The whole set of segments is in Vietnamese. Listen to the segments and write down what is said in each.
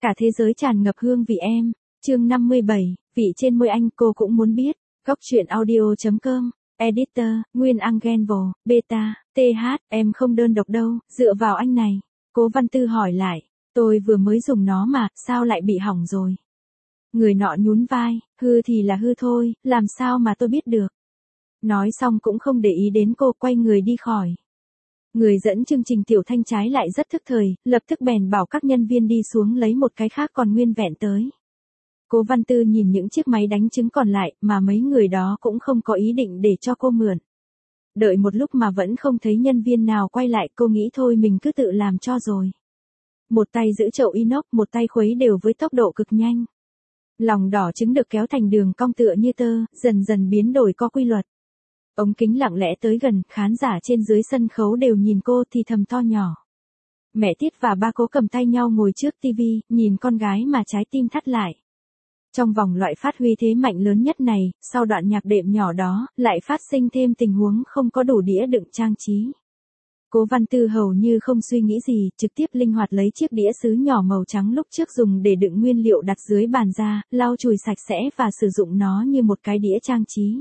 Cả thế giới tràn ngập hương vị em. Chương 57, vị trên môi anh cô cũng muốn biết. Góc truyện audio.com. Editor, Nguyên Angenvo, Beta, TH, em không đơn độc đâu, dựa vào anh này. Cố Văn Tư hỏi lại, tôi vừa mới dùng nó mà, sao lại bị hỏng rồi? Người nọ nhún vai, hư thì là hư thôi, làm sao mà tôi biết được. Nói xong cũng không để ý đến cô, quay người đi khỏi. Người dẫn chương trình Tiểu Thanh trái lại rất thức thời, lập tức bèn bảo các nhân viên đi xuống lấy một cái khác còn nguyên vẹn tới. Cố Văn Tư nhìn những chiếc máy đánh trứng còn lại mà mấy người đó cũng không có ý định để cho cô mượn. Đợi một lúc mà vẫn không thấy nhân viên nào quay lại, cô nghĩ thôi mình cứ tự làm cho rồi. Một tay giữ chậu inox, một tay khuấy đều với tốc độ cực nhanh. Lòng đỏ trứng được kéo thành đường cong tựa như tơ, dần dần biến đổi có quy luật. Ống kính lặng lẽ tới gần, khán giả trên dưới sân khấu đều nhìn cô thì thầm to nhỏ. Mẹ Tiết và ba Cố cầm tay nhau ngồi trước tivi, nhìn con gái mà trái tim thắt lại. Trong vòng loại phát huy thế mạnh lớn nhất này, sau đoạn nhạc đệm nhỏ đó, lại phát sinh thêm tình huống không có đủ đĩa đựng trang trí. Cố Văn Tư hầu như không suy nghĩ gì, trực tiếp linh hoạt lấy chiếc đĩa sứ nhỏ màu trắng lúc trước dùng để đựng nguyên liệu đặt dưới bàn ra, lau chùi sạch sẽ và sử dụng nó như một cái đĩa trang trí.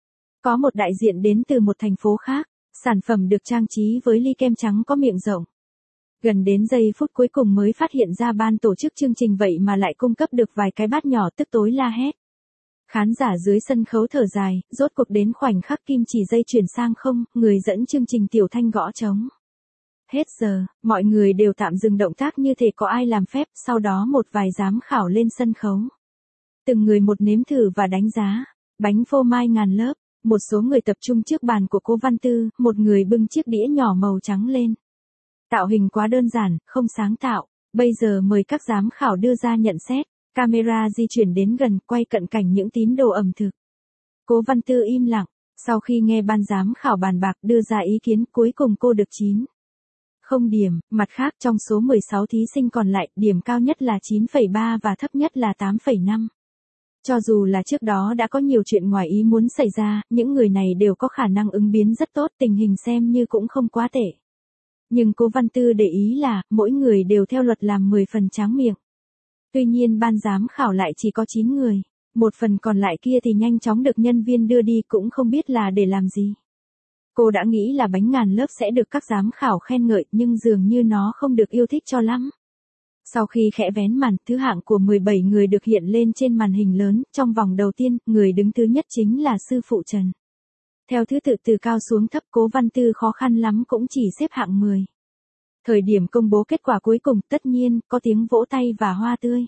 Có một đại diện đến từ một thành phố khác, sản phẩm được trang trí với ly kem trắng có miệng rộng. Gần đến giây phút cuối cùng mới phát hiện ra ban tổ chức chương trình vậy mà lại cung cấp được vài cái bát nhỏ, tức tối la hét. Khán giả dưới sân khấu thở dài, rốt cuộc đến khoảnh khắc kim chỉ dây chuyển sang không, người dẫn chương trình Tiểu Thanh gõ trống. Hết giờ, mọi người đều tạm dừng động tác như thể có ai làm phép, sau đó một vài giám khảo lên sân khấu. Từng người một nếm thử và đánh giá. Bánh phô mai ngàn lớp, một số người tập trung trước bàn của Cố Văn Tư, một người bưng chiếc đĩa nhỏ màu trắng lên. Tạo hình quá đơn giản, không sáng tạo. Bây giờ mời các giám khảo đưa ra nhận xét. Camera di chuyển đến gần, quay cận cảnh những tín đồ ẩm thực. Cố Văn Tư im lặng, sau khi nghe ban giám khảo bàn bạc đưa ra ý kiến, cuối cùng cô được 9. Không điểm, mặt khác trong số 16 thí sinh còn lại, điểm cao nhất là 9,3 và thấp nhất là 8,5. Cho dù là trước đó đã có nhiều chuyện ngoài ý muốn xảy ra, những người này đều có khả năng ứng biến rất tốt, tình hình xem như cũng không quá tệ. Nhưng Cố Văn Tư để ý là, mỗi người đều theo luật làm 10 phần tráng miệng. Tuy nhiên ban giám khảo lại chỉ có 9 người, một phần còn lại kia thì nhanh chóng được nhân viên đưa đi, cũng không biết là để làm gì. Cô đã nghĩ là bánh ngàn lớp sẽ được các giám khảo khen ngợi, nhưng dường như nó không được yêu thích cho lắm. Sau khi khẽ vén màn, thứ hạng của 17 người được hiện lên trên màn hình lớn, trong vòng đầu tiên, người đứng thứ nhất chính là sư phụ Trần. Theo thứ tự từ cao xuống thấp, Cố Văn Tư khó khăn lắm cũng chỉ xếp hạng 10. Thời điểm công bố kết quả cuối cùng, tất nhiên, có tiếng vỗ tay và hoa tươi.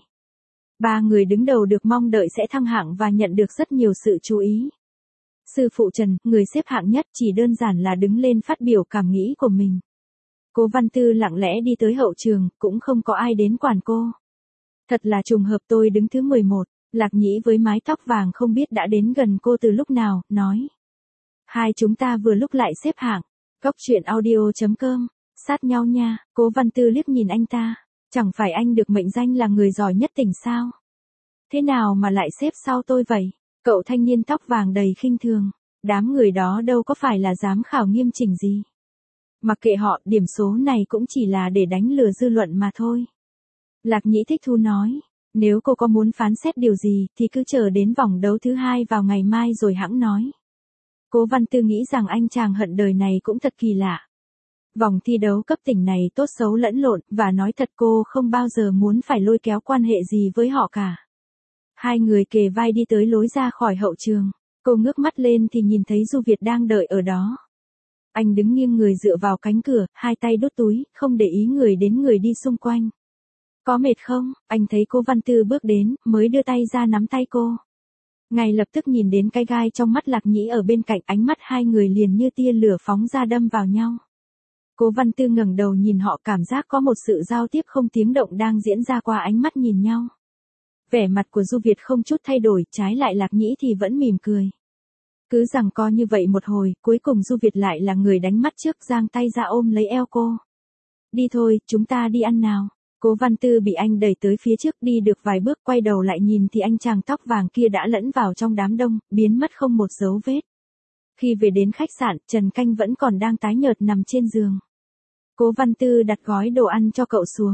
3 người đứng đầu được mong đợi sẽ thăng hạng và nhận được rất nhiều sự chú ý. Sư phụ Trần, người xếp hạng nhất, chỉ đơn giản là đứng lên phát biểu cảm nghĩ của mình. Cố Văn Tư lặng lẽ đi tới hậu trường, cũng không có ai đến quản cô. Thật là trùng hợp, tôi đứng thứ 11, Lạc Nhĩ với mái tóc vàng không biết đã đến gần cô từ lúc nào, nói. Hai chúng ta vừa lúc lại xếp hạng. Góc truyện audio.com. Sát nhau nha. Cố Văn Tư liếc nhìn anh ta. Chẳng phải anh được mệnh danh là người giỏi nhất tỉnh sao? Thế nào mà lại xếp sau tôi vậy? Cậu thanh niên tóc vàng đầy khinh thường. Đám người đó đâu có phải là giám khảo nghiêm chỉnh gì. Mặc kệ họ, điểm số này cũng chỉ là để đánh lừa dư luận mà thôi. Lạc Nhĩ thích thú nói. Nếu cô có muốn phán xét điều gì thì cứ chờ đến vòng đấu thứ 2 vào ngày mai rồi hẵng nói. Cố Văn Tư nghĩ rằng anh chàng hận đời này cũng thật kỳ lạ. Vòng thi đấu cấp tỉnh này tốt xấu lẫn lộn, và nói thật cô không bao giờ muốn phải lôi kéo quan hệ gì với họ cả. Hai người kề vai đi tới lối ra khỏi hậu trường. Cô ngước mắt lên thì nhìn thấy Du Việt đang đợi ở đó. Anh đứng nghiêng người dựa vào cánh cửa, hai tay đút túi, không để ý người đến người đi xung quanh. Có mệt không? Anh thấy Cố Văn Tư bước đến, mới đưa tay ra nắm tay cô. Ngay lập tức nhìn đến cái gai trong mắt Lạc Nhĩ ở bên cạnh, ánh mắt hai người liền như tia lửa phóng ra đâm vào nhau. Cố Văn Tư ngẩng đầu nhìn họ, cảm giác có một sự giao tiếp không tiếng động đang diễn ra qua ánh mắt nhìn nhau. Vẻ mặt của Du Việt không chút thay đổi, trái lại Lạc Nhĩ thì vẫn mỉm cười. Cứ giằng co như vậy một hồi, cuối cùng Du Việt lại là người đánh mắt trước, giang tay ra ôm lấy eo cô. Đi thôi, chúng ta đi ăn nào. Cố Văn Tư bị anh đẩy tới phía trước, đi được vài bước quay đầu lại nhìn thì anh chàng tóc vàng kia đã lẫn vào trong đám đông, biến mất không một dấu vết. Khi về đến khách sạn, Trần Canh vẫn còn đang tái nhợt nằm trên giường. Cố Văn Tư đặt gói đồ ăn cho cậu xuống.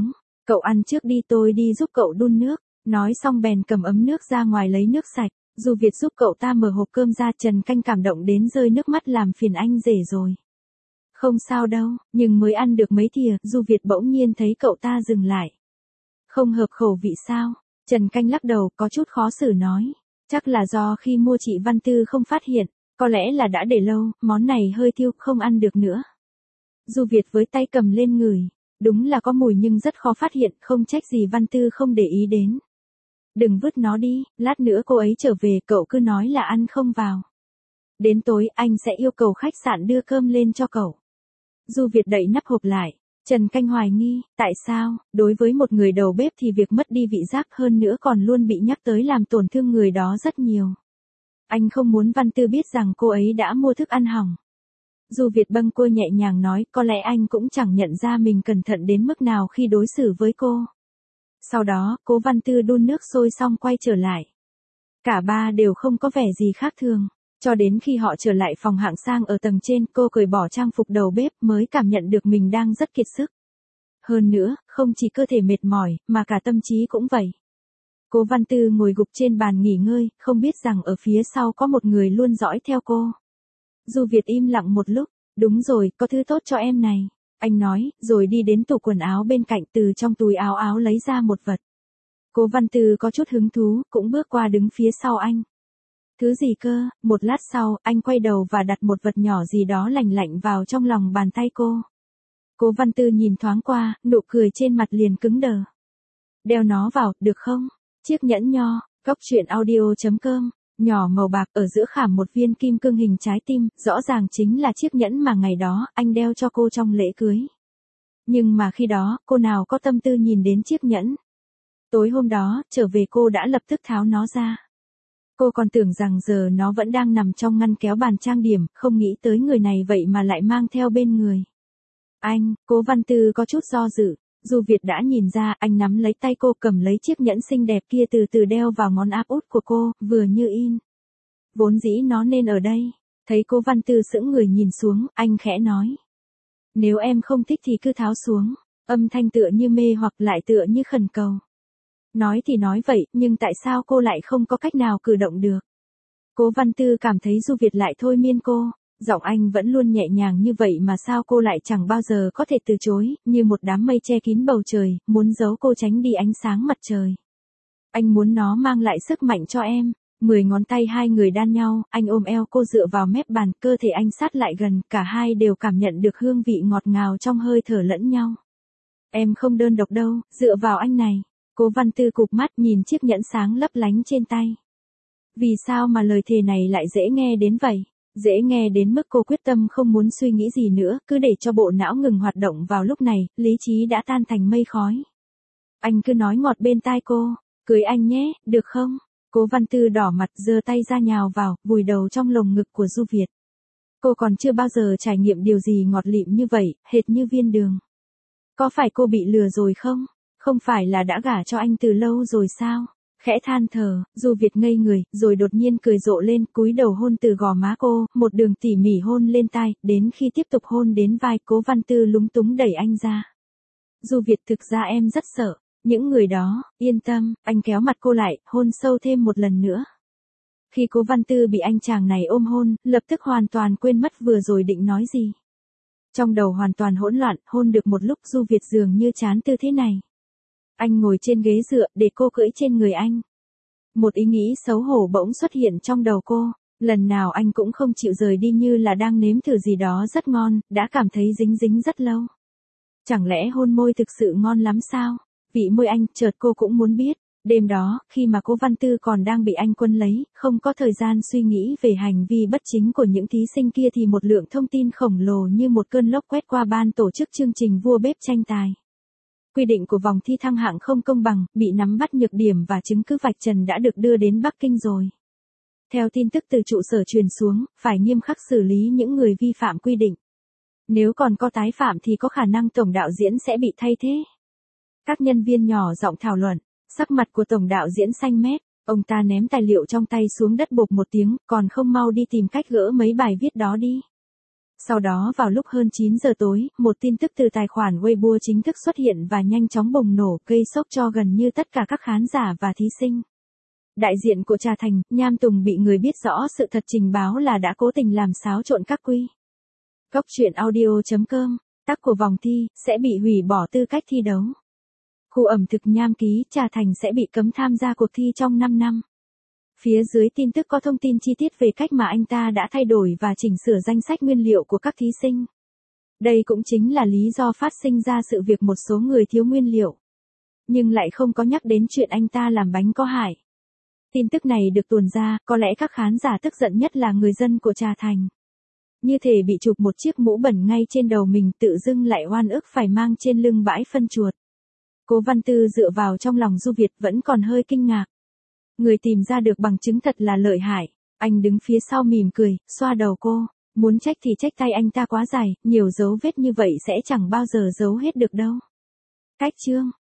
Cậu ăn trước đi, tôi đi giúp cậu đun nước. Nói xong bèn cầm ấm nước ra ngoài lấy nước sạch. Du Việt giúp cậu ta mở hộp cơm ra, Trần Canh cảm động đến rơi nước mắt, làm phiền anh rể rồi. Không sao đâu, nhưng mới ăn được mấy thìa, Du Việt bỗng nhiên thấy cậu ta dừng lại. Không hợp khẩu vị sao? Trần Canh lắc đầu, có chút khó xử nói. Chắc là do khi mua chị Văn Tư không phát hiện, có lẽ là đã để lâu, món này hơi thiêu, không ăn được nữa. Du Việt với tay cầm lên ngửi, đúng là có mùi nhưng rất khó phát hiện, không trách gì Văn Tư không để ý đến. Đừng vứt nó đi, lát nữa cô ấy trở về cậu cứ nói là ăn không vào. Đến tối anh sẽ yêu cầu khách sạn đưa cơm lên cho cậu. Du Việt đậy nắp hộp lại. Trần Canh hoài nghi, tại sao, đối với một người đầu bếp thì việc mất đi vị giác hơn nữa còn luôn bị nhắc tới làm tổn thương người đó rất nhiều. Anh không muốn Văn Tư biết rằng cô ấy đã mua thức ăn hỏng. Du Việt bâng quơ nhẹ nhàng nói, có lẽ anh cũng chẳng nhận ra mình cẩn thận đến mức nào khi đối xử với cô. Sau đó, cố Văn Tư đun nước sôi xong quay trở lại. Cả ba đều không có vẻ gì khác thường. Cho đến khi họ trở lại phòng hạng sang ở tầng trên, cô cởi bỏ trang phục đầu bếp mới cảm nhận được mình đang rất kiệt sức. Hơn nữa, không chỉ cơ thể mệt mỏi, mà cả tâm trí cũng vậy. Cố Văn Tư ngồi gục trên bàn nghỉ ngơi, không biết rằng ở phía sau có một người luôn dõi theo cô. Du Việt im lặng một lúc, đúng rồi, có thứ tốt cho em này. Anh nói, rồi đi đến tủ quần áo bên cạnh, từ trong túi áo lấy ra một vật. Cố Văn Tư có chút hứng thú, cũng bước qua đứng phía sau anh. Thứ gì cơ? Một lát sau, anh quay đầu và đặt một vật nhỏ gì đó lành lạnh vào trong lòng bàn tay cô. Cố Văn Tư nhìn thoáng qua, nụ cười trên mặt liền cứng đờ. Đeo nó vào, được không? Chiếc nhẫn nho, góc truyện audio.com, nhỏ màu bạc ở giữa khảm một viên kim cương hình trái tim, rõ ràng chính là chiếc nhẫn mà ngày đó anh đeo cho cô trong lễ cưới. Nhưng mà khi đó, cô nào có tâm tư nhìn đến chiếc nhẫn. Tối hôm đó, trở về cô đã lập tức tháo nó ra. Cô còn tưởng rằng giờ nó vẫn đang nằm trong ngăn kéo bàn trang điểm, không nghĩ tới người này vậy mà lại mang theo bên người. Anh, Cố Văn Tư có chút do dự. Du Việt đã nhìn ra, anh nắm lấy tay cô, cầm lấy chiếc nhẫn xinh đẹp kia từ từ đeo vào ngón áp út của cô, vừa như in. Vốn dĩ nó nên ở đây. Thấy Cố Văn Tư sững người nhìn xuống, anh khẽ nói. Nếu em không thích thì cứ tháo xuống. Âm thanh tựa như mê hoặc lại tựa như khẩn cầu. Nói thì nói vậy, nhưng tại sao cô lại không có cách nào cử động được? Cố Văn Tư cảm thấy Du Việt lại thôi miên cô. Giọng anh vẫn luôn nhẹ nhàng như vậy mà sao cô lại chẳng bao giờ có thể từ chối, như một đám mây che kín bầu trời, muốn giấu cô tránh đi ánh sáng mặt trời. Anh muốn nó mang lại sức mạnh cho em. 10 ngón tay hai người đan nhau, anh ôm eo cô dựa vào mép bàn, cơ thể anh sát lại gần, cả hai đều cảm nhận được hương vị ngọt ngào trong hơi thở lẫn nhau. Em không đơn độc đâu, dựa vào anh này. Cố Văn Tư cụp mắt nhìn chiếc nhẫn sáng lấp lánh trên tay. Vì sao mà lời thề này lại dễ nghe đến vậy? Dễ nghe đến mức cô quyết tâm không muốn suy nghĩ gì nữa, cứ để cho bộ não ngừng hoạt động vào lúc này, lý trí đã tan thành mây khói. Anh cứ nói ngọt bên tai cô, cưới anh nhé, được không? Cố Văn Tư đỏ mặt giơ tay ra nhào vào, vùi đầu trong lồng ngực của Du Việt. Cô còn chưa bao giờ trải nghiệm điều gì ngọt lịm như vậy, hệt như viên đường. Có phải cô bị lừa rồi không? Không phải là đã gả cho anh từ lâu rồi sao? Khẽ than thở, Du Việt ngây người, rồi đột nhiên cười rộ lên, cúi đầu hôn từ gò má cô, một đường tỉ mỉ hôn lên tai, đến khi tiếp tục hôn đến vai, Cố Văn Tư lúng túng đẩy anh ra. Du Việt, thực ra em rất sợ. Những người đó, yên tâm, anh kéo mặt cô lại, hôn sâu thêm một lần nữa. Khi Cố Văn Tư bị anh chàng này ôm hôn, lập tức hoàn toàn quên mất vừa rồi định nói gì. Trong đầu hoàn toàn hỗn loạn, hôn được một lúc Du Việt dường như chán tư thế này. Anh ngồi trên ghế dựa, để cô cưỡi trên người anh. Một ý nghĩ xấu hổ bỗng xuất hiện trong đầu cô. Lần nào anh cũng không chịu rời đi, như là đang nếm thử gì đó rất ngon, đã cảm thấy dính dính rất lâu. Chẳng lẽ hôn môi thực sự ngon lắm sao? Vị môi anh, chợt cô cũng muốn biết. Đêm đó, khi mà Cố Văn Tư còn đang bị anh quân lấy, không có thời gian suy nghĩ về hành vi bất chính của những thí sinh kia thì một lượng thông tin khổng lồ như một cơn lốc quét qua ban tổ chức chương trình vua bếp tranh tài. Quy định của vòng thi thăng hạng không công bằng, bị nắm bắt nhược điểm và chứng cứ vạch trần đã được đưa đến Bắc Kinh rồi. Theo tin tức từ trụ sở truyền xuống, phải nghiêm khắc xử lý những người vi phạm quy định. Nếu còn có tái phạm thì có khả năng tổng đạo diễn sẽ bị thay thế. Các nhân viên nhỏ giọng thảo luận, sắc mặt của tổng đạo diễn xanh mét, ông ta ném tài liệu trong tay xuống đất bộp một tiếng, còn không mau đi tìm cách gỡ mấy bài viết đó đi. Sau đó vào lúc hơn 9 giờ tối, một tin tức từ tài khoản Weibo chính thức xuất hiện và nhanh chóng bùng nổ, gây sốc cho gần như tất cả các khán giả và thí sinh. Đại diện của Trà Thành, Nham Tùng bị người biết rõ sự thật trình báo là đã cố tình làm xáo trộn các quy. Góc truyện audio.com, tắc của vòng thi, sẽ bị hủy bỏ tư cách thi đấu. Khu ẩm thực Nham Ký, Trà Thành sẽ bị cấm tham gia cuộc thi trong 5 năm. Phía dưới tin tức có thông tin chi tiết về cách mà anh ta đã thay đổi và chỉnh sửa danh sách nguyên liệu của các thí sinh. Đây cũng chính là lý do phát sinh ra sự việc một số người thiếu nguyên liệu. Nhưng lại không có nhắc đến chuyện anh ta làm bánh có hại. Tin tức này được tuồn ra, có lẽ các khán giả tức giận nhất là người dân của Trà Thành. Như thể bị chụp một chiếc mũ bẩn ngay trên đầu mình, tự dưng lại oan ức phải mang trên lưng bãi phân chuột. Cố Văn Tư dựa vào trong lòng Du Việt vẫn còn hơi kinh ngạc. Người tìm ra được bằng chứng thật là lợi hại. Anh đứng phía sau mỉm cười, xoa đầu cô. Muốn trách thì trách tay anh ta quá dài, nhiều dấu vết như vậy sẽ chẳng bao giờ giấu hết được đâu. Cách chương